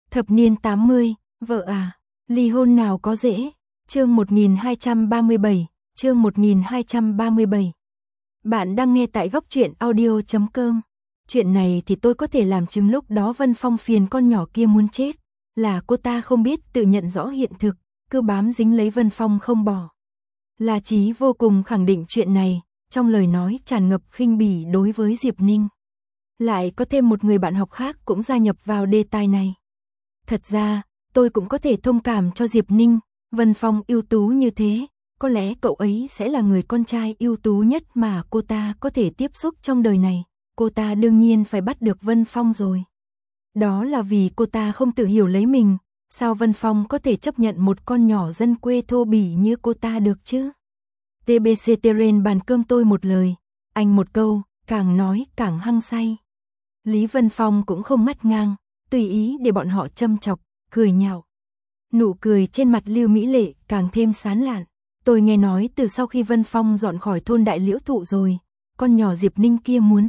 Thập niên 80, vợ à, ly hôn nào có dễ. Chương 1237, chương 1237. Bạn đang nghe tại góc truyện audio.com. Chuyện này thì tôi có thể làm chứng lúc đó Vân Phong phiền con nhỏ kia muốn chết. Là cô ta không biết tự nhận rõ hiện thực, cứ bám dính lấy Vân Phong không bỏ. La Chí vô cùng khẳng định chuyện này, trong lời nói tràn ngập khinh bỉ đối với Diệp Ninh. Lại có thêm một người bạn học khác cũng gia nhập vào đề tài này. Thật ra, tôi cũng có thể thông cảm cho Diệp Ninh, Vân Phong ưu tú như thế, có lẽ cậu ấy sẽ là người con trai ưu tú nhất mà cô ta có thể tiếp xúc trong đời này. Cô ta đương nhiên phải bắt được Vân Phong rồi. Đó là vì cô ta không tự hiểu lấy mình, sao Vân Phong có thể chấp nhận một con nhỏ dân quê thô bỉ như cô ta được chứ? TBC Terrain bàn cơm tôi một lời, anh một câu, càng nói càng hăng say. Lý Vân Phong cũng không ngắt ngang, tùy ý để bọn họ châm chọc, cười nhạo. Nụ cười trên mặt Lưu Mỹ Lệ càng thêm sán lạn. Tôi nghe nói từ sau khi Vân Phong dọn khỏi thôn Đại Liễu Thụ rồi, con nhỏ Diệp Ninh kia muốn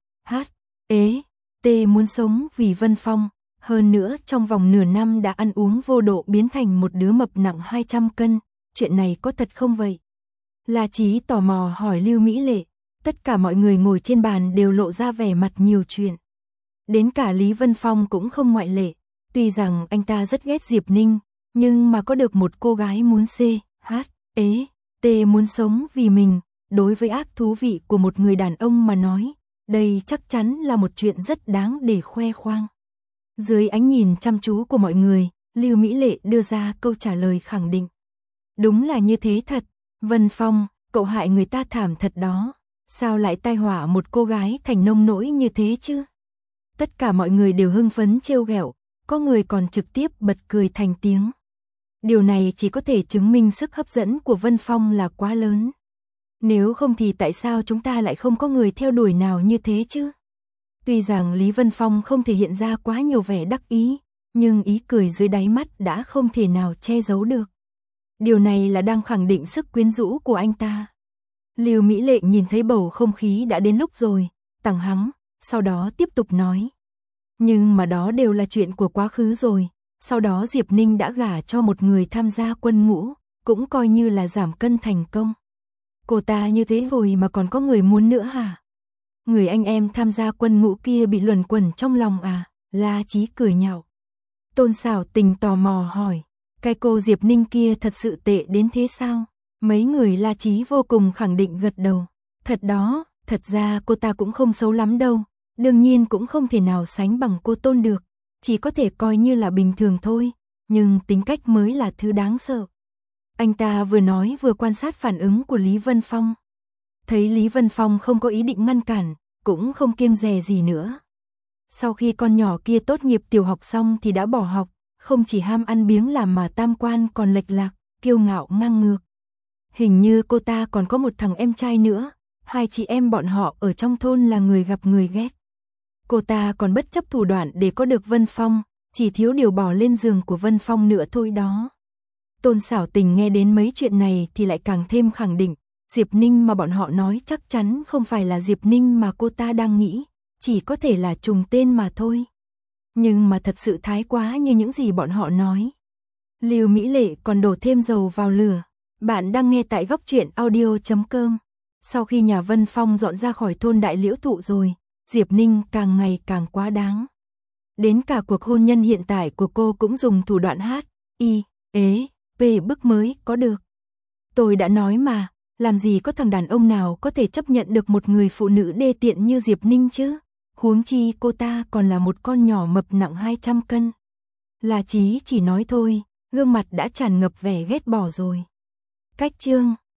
muốn sống vì Vân Phong. Hơn nữa trong vòng nửa năm đã ăn uống vô độ biến thành một đứa mập nặng 200 cân. Chuyện này có thật không vậy? La Chí tò mò hỏi Lưu Mỹ Lệ. Tất cả mọi người ngồi trên bàn đều lộ ra vẻ mặt nhiều chuyện. Đến cả Lý Vân Phong cũng không ngoại lệ. Tuy rằng anh ta rất ghét Diệp Ninh, nhưng mà có được một cô gái muốn muốn sống vì mình, đối với ác thú vị của một người đàn ông mà nói, đây chắc chắn là một chuyện rất đáng để khoe khoang. Dưới ánh nhìn chăm chú của mọi người, Lưu Mỹ Lệ đưa ra câu trả lời khẳng định. Đúng là như thế thật, Vân Phong, cậu hại người ta thảm thật đó, sao lại tai họa một cô gái thành nông nỗi như thế chứ? Tất cả mọi người đều hưng phấn trêu ghẹo, có người còn trực tiếp bật cười thành tiếng. Điều này chỉ có thể chứng minh sức hấp dẫn của Vân Phong là quá lớn. Nếu không thì tại sao chúng ta lại không có người theo đuổi nào như thế chứ? Tuy rằng Lý Vân Phong không thể hiện ra quá nhiều vẻ đắc ý, nhưng ý cười dưới đáy mắt đã không thể nào che giấu được. Điều này là đang khẳng định sức quyến rũ của anh ta. Lưu Mỹ Lệ nhìn thấy bầu không khí đã đến lúc rồi, tằng hắng, sau đó tiếp tục nói. Nhưng mà đó đều là chuyện của quá khứ rồi, sau đó Diệp Ninh đã gả cho một người tham gia quân ngũ, cũng coi như là giảm cân thành công. Cô ta như thế rồi mà còn có người muốn nữa hả? Người anh em tham gia quân ngũ kia bị luẩn quẩn trong lòng à? La Chí cười nhạo. Tôn Sảo Tình tò mò hỏi, cái cô Diệp Ninh kia thật sự tệ đến thế sao? Mấy người La Chí vô cùng khẳng định gật đầu. Thật đó, thật ra cô ta cũng không xấu lắm đâu, đương nhiên cũng không thể nào sánh bằng cô Tôn được, chỉ có thể coi như là bình thường thôi, nhưng tính cách mới là thứ đáng sợ. Anh ta vừa nói vừa quan sát phản ứng của Lý Vân Phong. Thấy Lý Vân Phong không có ý định ngăn cản, cũng không kiêng dè gì nữa. Sau khi con nhỏ kia tốt nghiệp tiểu học xong thì đã bỏ học, không chỉ ham ăn biếng làm mà tam quan còn lệch lạc, kiêu ngạo ngang ngược. Hình như cô ta còn có một thằng em trai nữa, hai chị em bọn họ ở trong thôn là người gặp người ghét. Cô ta còn bất chấp thủ đoạn để có được Vân Phong, chỉ thiếu điều bỏ lên giường của Vân Phong nữa thôi đó. Tôn Sảo Tình nghe đến mấy chuyện này thì lại càng thêm khẳng định, Diệp Ninh mà bọn họ nói chắc chắn không phải là Diệp Ninh mà cô ta đang nghĩ, chỉ có thể là trùng tên mà thôi. Nhưng mà thật sự thái quá như những gì bọn họ nói. Lưu Mỹ Lệ còn đổ thêm dầu vào lửa. Bạn đang nghe tại góc truyện audio.com. Sau khi nhà Vân Phong dọn ra khỏi thôn Đại Liễu Thụ rồi, Diệp Ninh càng ngày càng quá đáng. Đến cả cuộc hôn nhân hiện tại của cô cũng dùng thủ đoạn bức mới có được. Tôi đã nói mà, làm gì có thằng đàn ông nào có thể chấp nhận được một người phụ nữ đê tiện như Diệp Ninh chứ? Huống chi cô ta còn là một con nhỏ mập nặng 200 cân. La Chí chỉ nói thôi, gương mặt đã tràn ngập vẻ ghét bỏ rồi. Cách chương